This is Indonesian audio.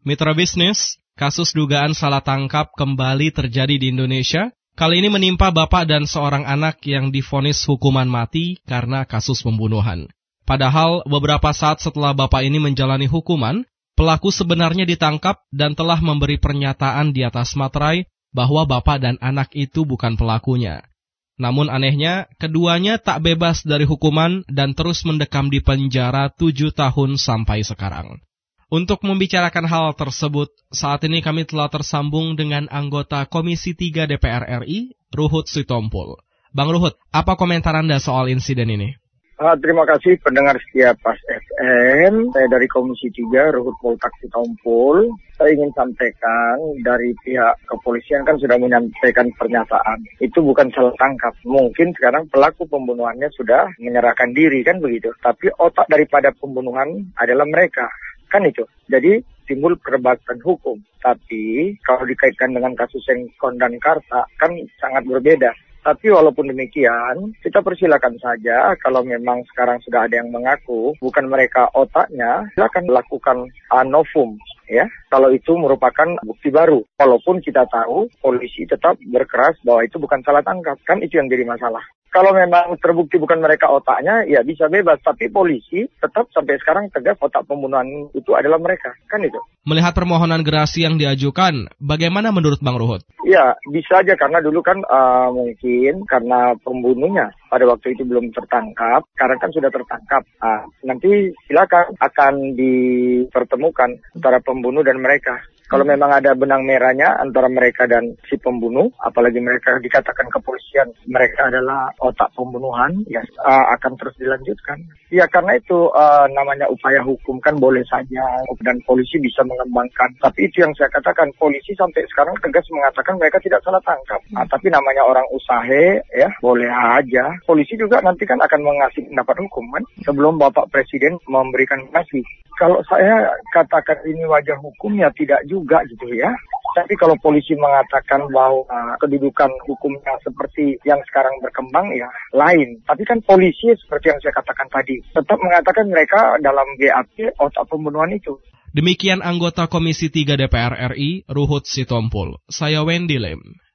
Mitra bisnis, kasus dugaan salah tangkap kembali terjadi di Indonesia. Kali ini menimpa bapak dan seorang anak yang divonis hukuman mati karena kasus pembunuhan. Padahal beberapa saat setelah bapak ini menjalani hukuman, pelaku sebenarnya ditangkap dan telah memberi pernyataan di atas materai bahwa bapak dan anak itu bukan pelakunya. Namun anehnya, keduanya tak bebas dari hukuman dan terus mendekam di penjara 7 tahun sampai sekarang. Untuk membicarakan hal tersebut, saat ini kami telah tersambung dengan anggota Komisi 3 DPR RI, Ruhut Sitompul. Bang Ruhut, apa komentar Anda soal insiden ini? Terima kasih pendengar setia Pas FM. Saya dari Komisi 3, Ruhut Poltak Sitompul. Saya ingin sampaikan dari pihak kepolisian kan sudah menyampaikan pernyataan. Itu bukan salah tangkap. Mungkin sekarang pelaku pembunuhannya sudah menyerahkan diri kan begitu. Tapi otak daripada pembunuhan adalah mereka. Kan itu. Jadi timbul perdebatan hukum. Tapi kalau dikaitkan dengan kasus Sengkon dan Karta kan sangat berbeda. Tapi walaupun demikian, kita persilakan saja kalau memang sekarang sudah ada yang mengaku bukan mereka otaknya, silakan lakukan novum. Ya, kalau itu merupakan bukti baru. Walaupun kita tahu polisi tetap berkeras bahwa itu bukan salah tangkap. Kan itu yang jadi masalah. Kalau memang terbukti bukan mereka otaknya, ya bisa bebas. Tapi polisi tetap sampai sekarang tegas otak pembunuhan itu adalah mereka. Kan itu. Melihat permohonan gerasi yang diajukan, bagaimana menurut Bang Ruhut? Ya, bisa aja karena dulu kan mungkin karena pembunuhnya pada waktu itu belum tertangkap. Sekarang kan sudah tertangkap. Nanti silakan akan dipertemukan antara pembunuh dan mereka. Kalau memang ada benang merahnya antara mereka dan si pembunuh, apalagi mereka dikatakan kepolisian, mereka adalah otak pembunuhan, ya akan terus dilanjutkan. Ya karena itu namanya upaya hukum kan boleh saja dan polisi bisa mengembangkan. Tapi itu yang saya katakan, polisi sampai sekarang tegas mengatakan mereka tidak salah tangkap. Tapi namanya orang usaha, ya boleh aja. Polisi juga nanti kan akan mengasih pendapat hukum kan, sebelum Bapak Presiden memberikan kasih. Kalau saya katakan ini wajah hukum ya tidak juga gitu ya. Tapi kalau polisi mengatakan bahwa kedudukan hukumnya seperti yang sekarang berkembang ya lain. Tapi kan polisi seperti yang saya katakan tadi tetap mengatakan mereka dalam BAP otak pembunuhan itu. Demikian anggota Komisi 3 DPR RI, Ruhut Sitompul. Saya Wendy Lem.